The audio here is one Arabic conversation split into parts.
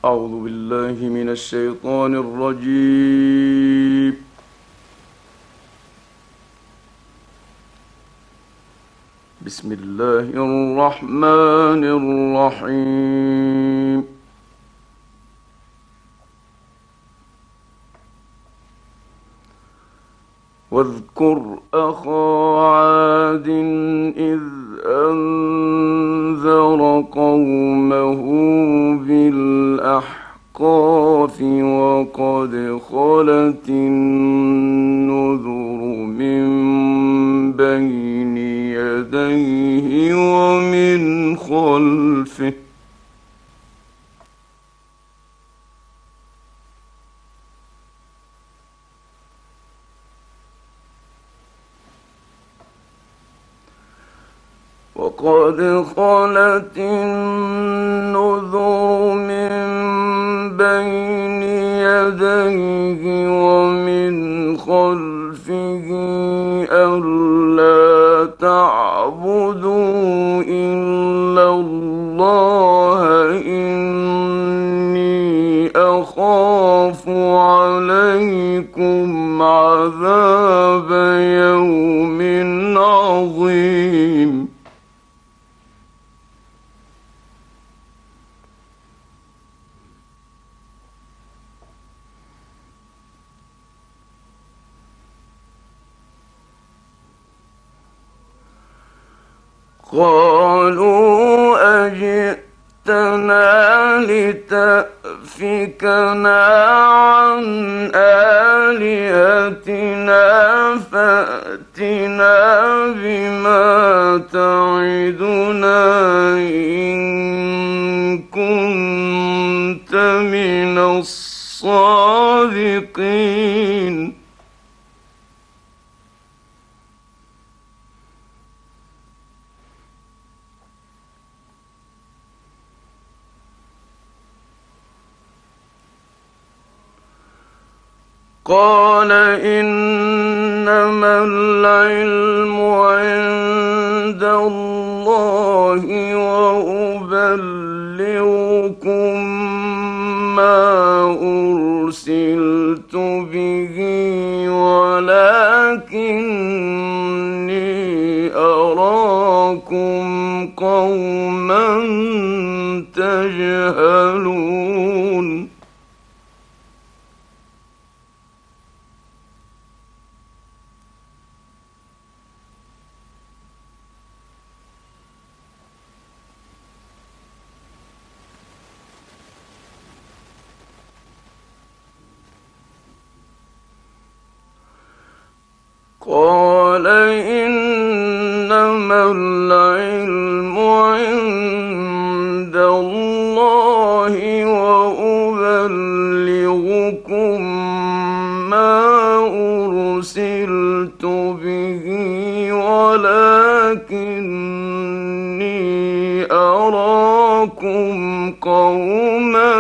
أعوذ بالله من الشيطان الرجيم. بسم الله الرحمن الرحيم. واذكر أخا عاد إذ أنذر قومه بالأحقاف وقد خلت النذر من بين يديه ومن خلفه ألا تعبدوا إلا الله إني أخاف عليكم عذاب يوم عظيم. قالوا أجئتنا لتأفكنا عن آلهتنا فأتنا بما تعدنا إن كنت من الصادقين. قال إنما العلم عند الله وأبلغكم ما أرسلت به ولكني أراكم قوما تجهلون. قال إنما العلم عند الله وأبلغكم ما أرسلت به ولكني أراكم قوما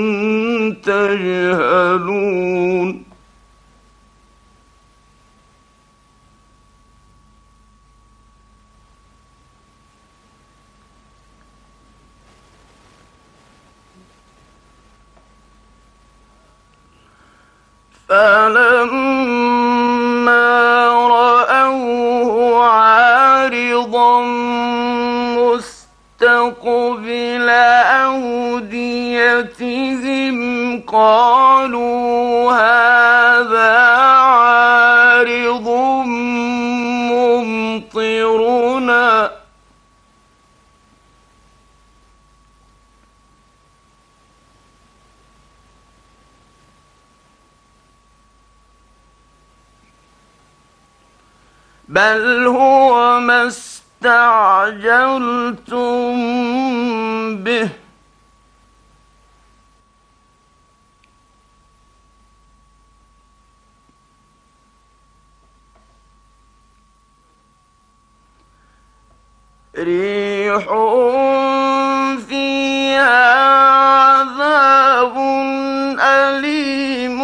تجهلون. فلما رأوه عارضا مستقبل أوديتهم قالوا هذا عارض ممطرنا بل هو ما استعجلتم به ريح فيها عذاب أليم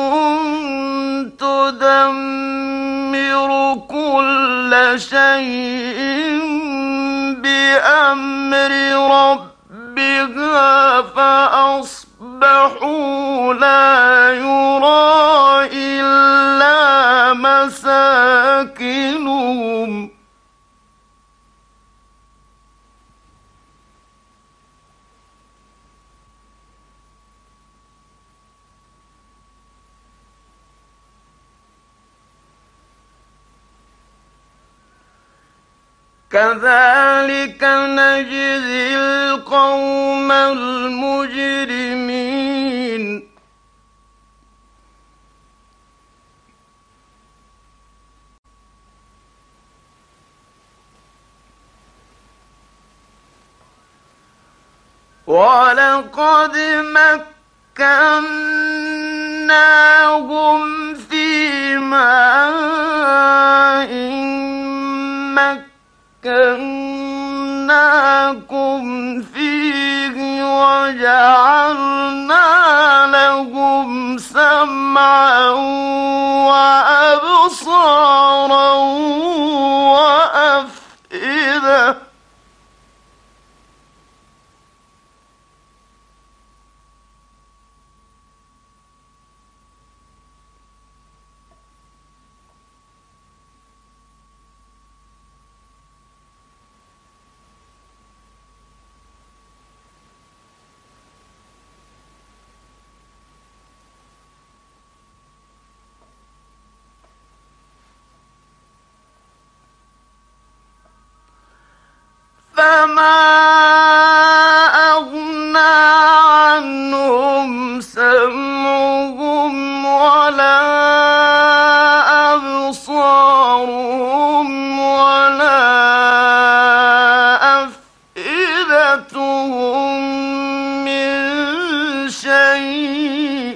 تدمر كل شيء بأمر ربها فأصبحوا فأصبحوا لا يرى إلا مساكنهم كذلك نجزي القوم المجرمين ولقد مكناهم في ماء مكناكم فيه وجعلنا لهم سمعا وأبصارا وأفئدة فما أغنى عنهم سمعهم ولا أبصارهم ولا أفئدتهم من شيء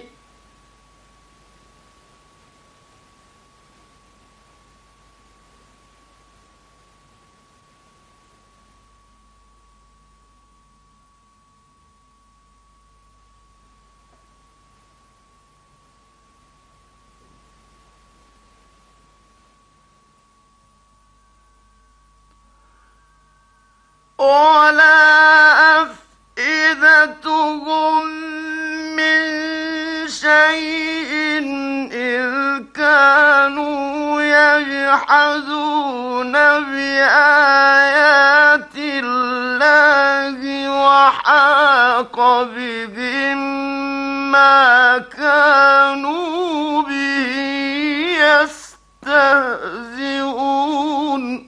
ولا أفئدتهم من شيء إذ كانوا يجحدون بآيات الله وحاق بهم ما كانوا به يستهزئون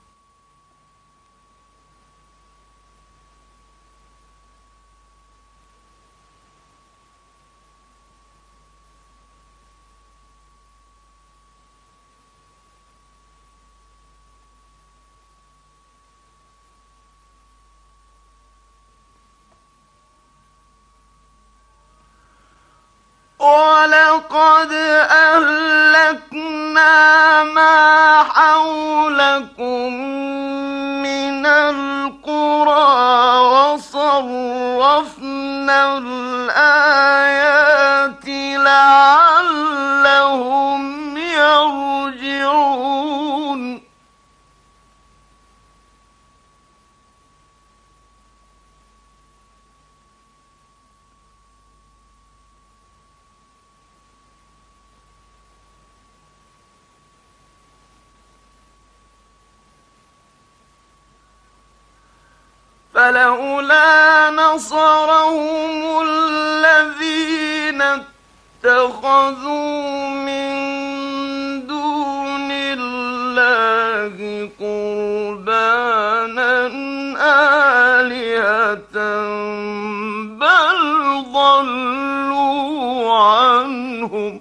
ولقد أهلكنا ما حولكم من القرى وصرفنا الآيات لعلهم يرجعون فلولا نصرهم الذين اتخذوا من دون الله قربانا آلهة بل ضلوا عنهم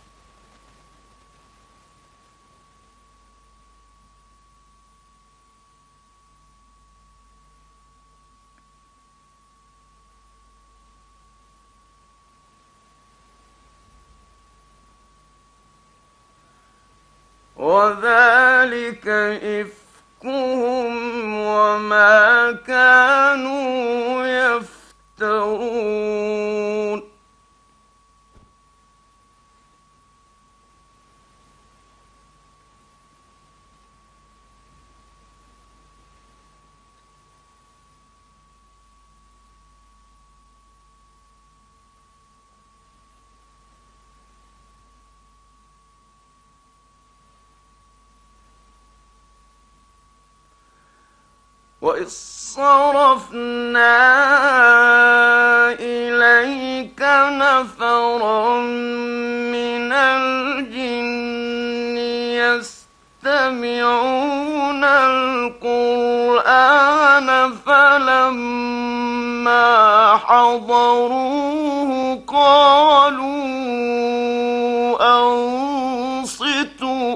وذلك إفكهم وما كانوا يفترون وإذ صرفنا إليك نفرا من الجن يستمعون القرآن فلما حضروه قالوا أنصتوا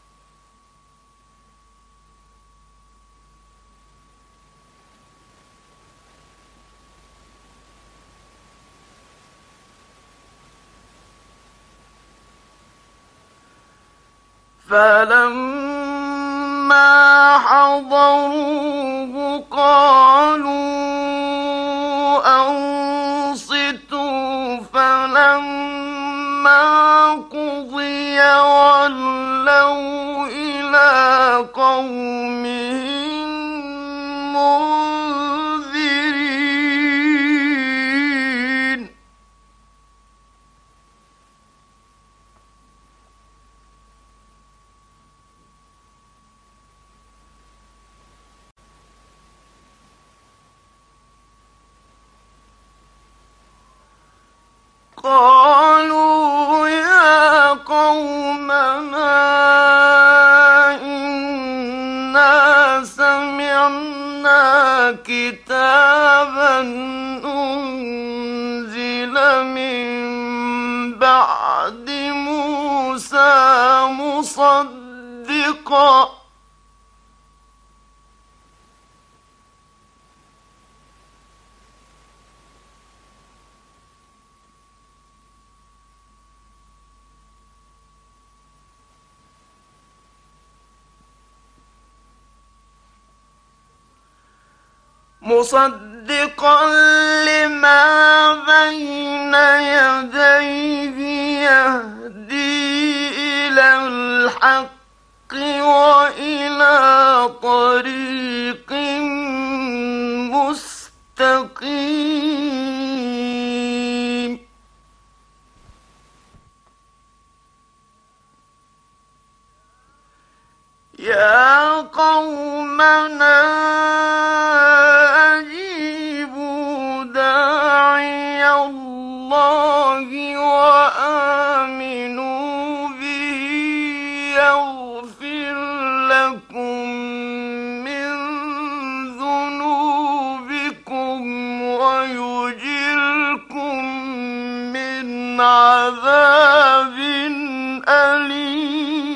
فلما حضروه قالوا أنصتوا فلما قضي ولوا إلى قومهم منذرين قالوا يا قومنا إنا سمعنا كتابا أنزل من بعد موسى مصدقا لما بين يديه يهدي إلى الحق وإلى طريق مستقيم يا قومنا أجيبوا داعي الله وآمنوا به يغفر لكم من ذنوبكم ويجركم من عذاب أليم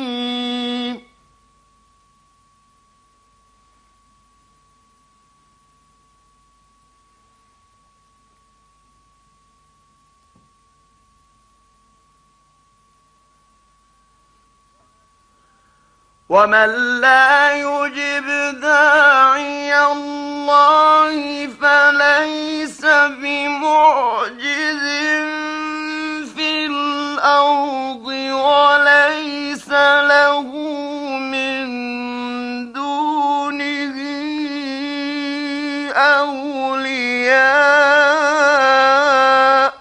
ومن لا يجب داعي الله فليس بمعجز في الأرض وليس له من دونه أولياء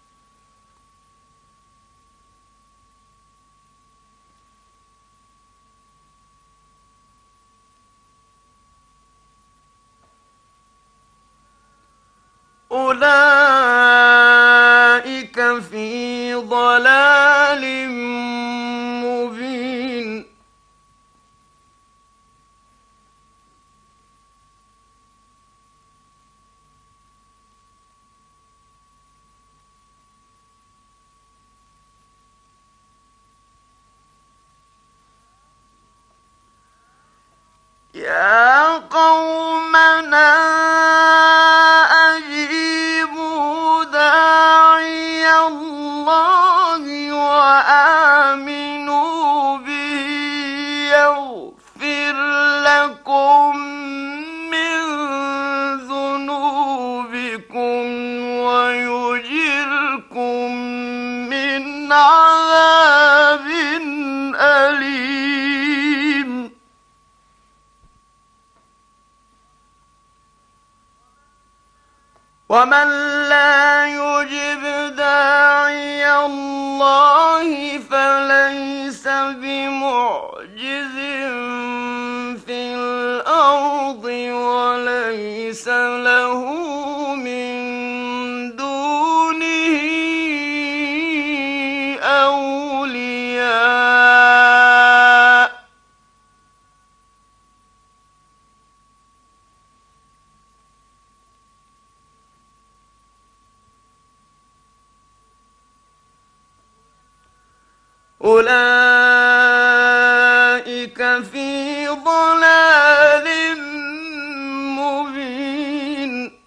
أولئك في ضلال مبين يا قومنا أجيبوا داعي الله وآمنوا به يغفر لكم من ذنوبكم ويجركم من عذاب أليم ومن لا يجب داعي الله فليس بمعجز في الأرض أولئك في ضلال مبين.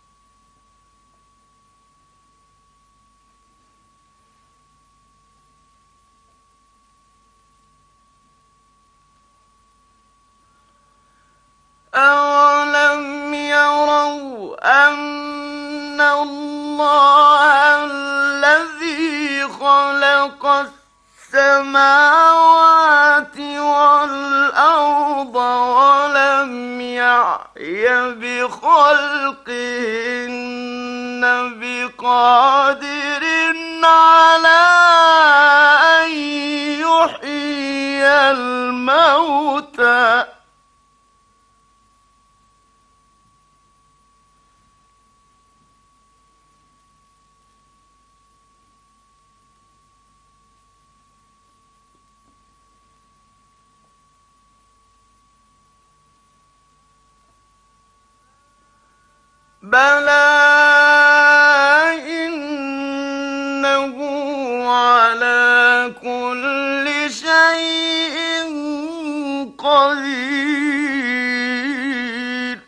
أولم يروا أن الله الذي خلق السماوات والأرض ولم يعي بخلقهن بقادر على أن يحيي الموتى بلى إنه على كل شيء قدير.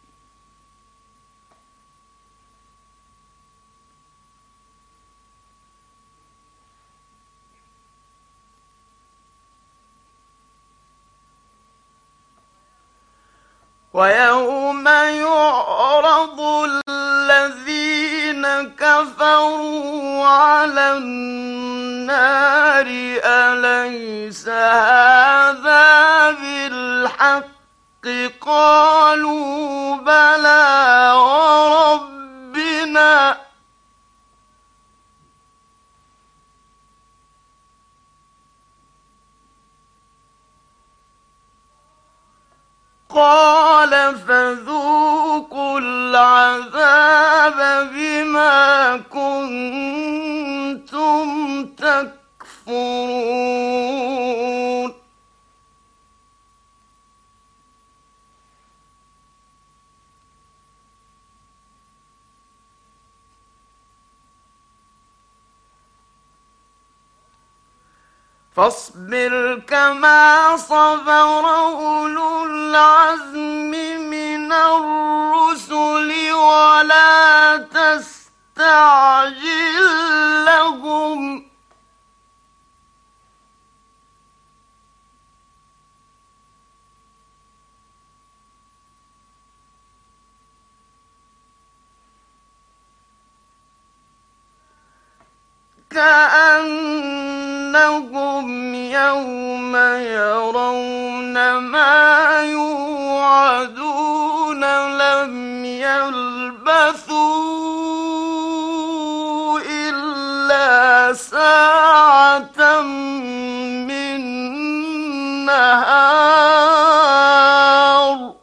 ويوم يعرض الذين كفروا على النار أليس هذا بالحق قالوا بلى وربنا قال فذوقوا العذاب بما كنتم تكفرون. فاصبر كما صبر أولو العزم من الرسل ولا تستعجل لهم كأنهم يوم يرون ما يوعدون لم يلبثوا إلا ساعة من نهار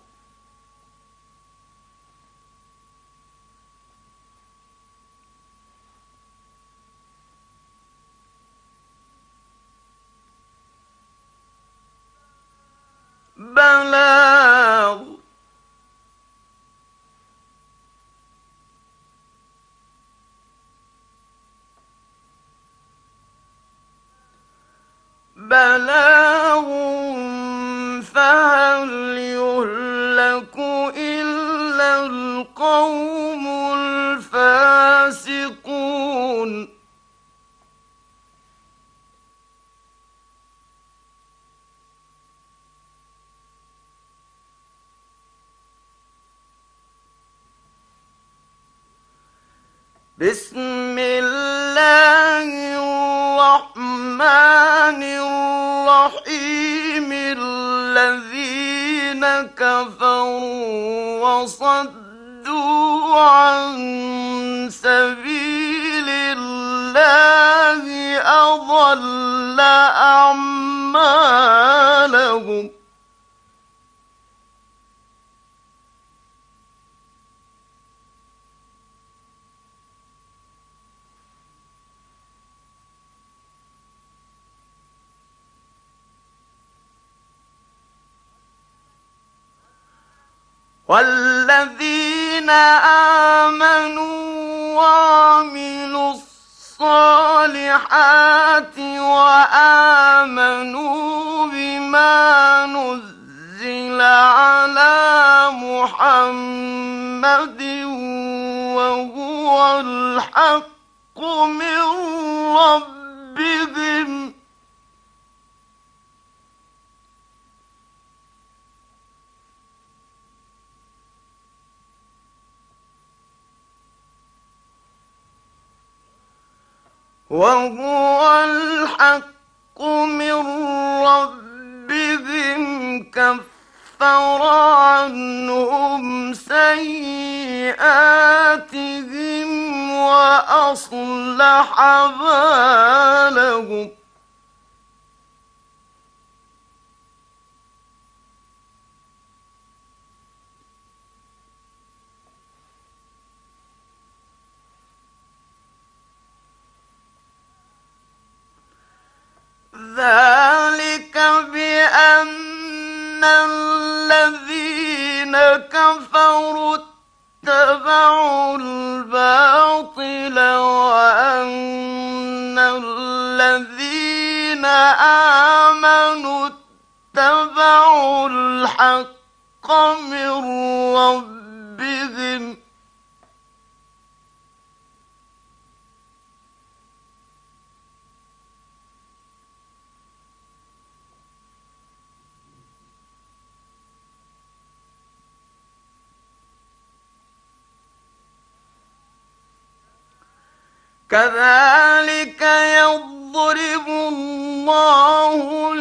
بلاغ. بلاغ فهل يهلك إلا القوم الفاسقون. بسم الله الرحمن الرحيم. الذين كفروا وصدوا عن سبيل الله أضل أعمالهم. والذين آمنوا وعملوا الصالحات الصالحات وآمنوا بما نزل على محمد وهو الحق من ربهم كفر عنهم سيئاتهم وأصلح بالهم ذلك بأن الذين كفروا اتبعوا الباطل وأن الذين آمنوا اتبعوا الحق من ربهم كذلك يضرب الله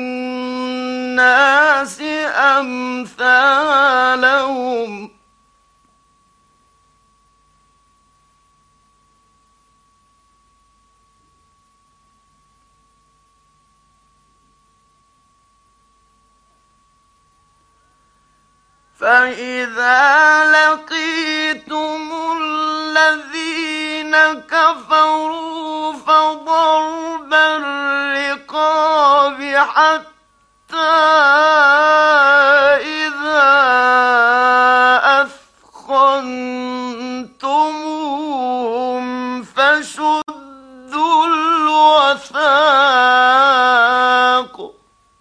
للناس أمثالهم فإذا لقيتم الذين كفروا فضرب الرقاب حتى إذا أثخنتموهم فشدوا الوثاق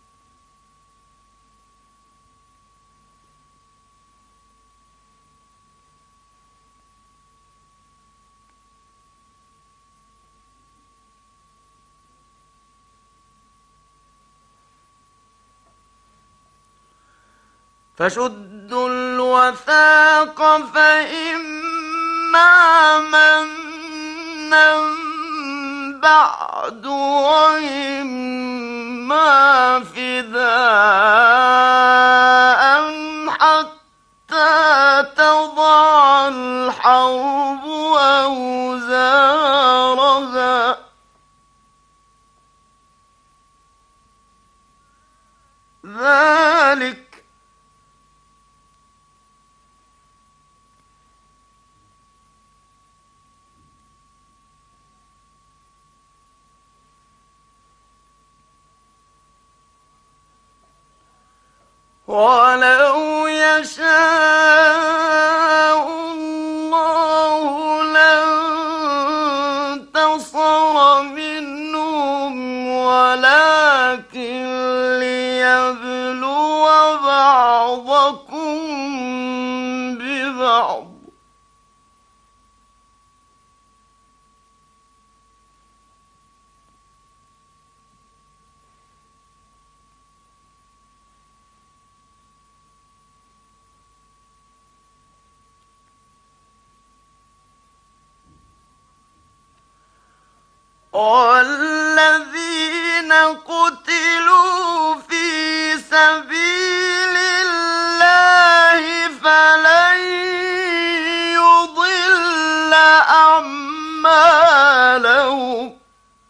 فإما منا بعد وإما فداء حتى تضع الحرب أوزارها ذلك ولو يشاء الله لانتصر منهم ولكن ليبلو بعضكم ببعض والذين قتلوا في سبيل الله فلن يضل أعمالهم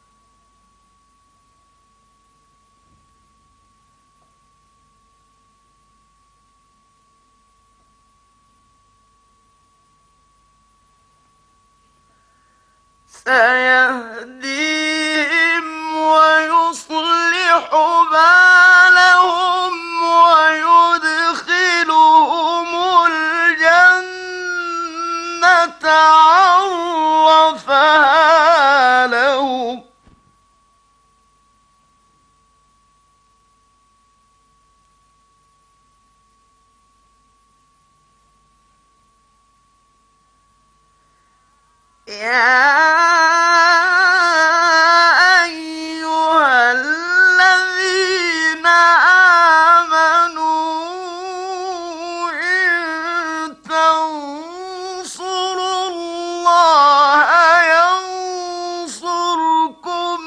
سيهديهم ويصلح بالهم ويدخلهم الجنة عرفها لهم أيها الذين آمنوا إن تنصروا الله ينصركم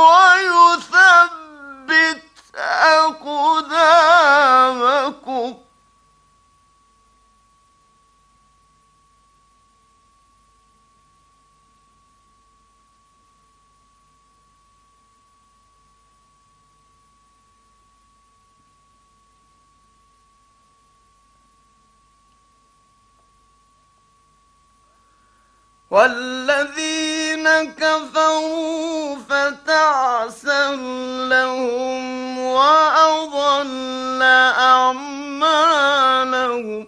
ويثبت أقدامكم. والذين كفروا فتعسا لهم وأضل أعمالهم.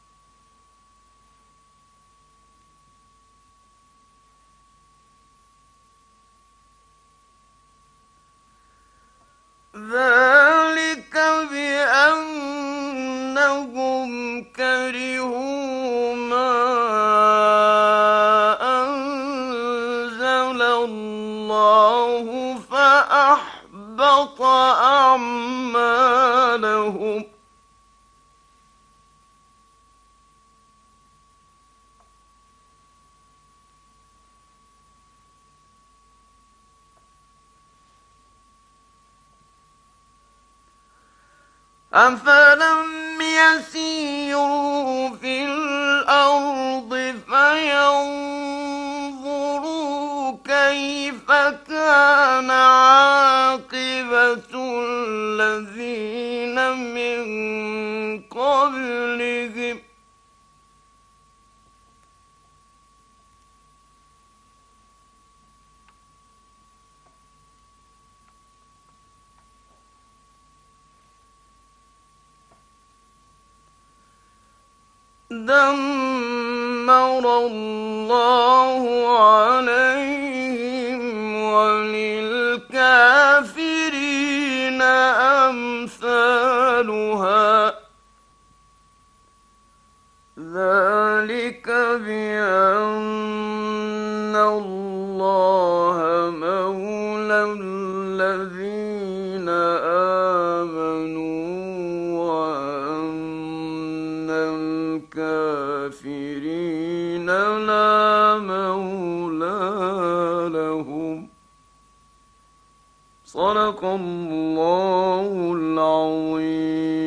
ذلك بأنهم كرهوا ما أنزل الله فأحبط أعمالهم. أفلم يسيروا في الأرض فينظروا كيف كان عاقبة الذين من قبلهم دمر الله عليهم وللكافرين أمثالها. ذلك بأن الله مولى الذين آمنوا وأن الكافرين لا مولى لهم. صدق الله العظيم.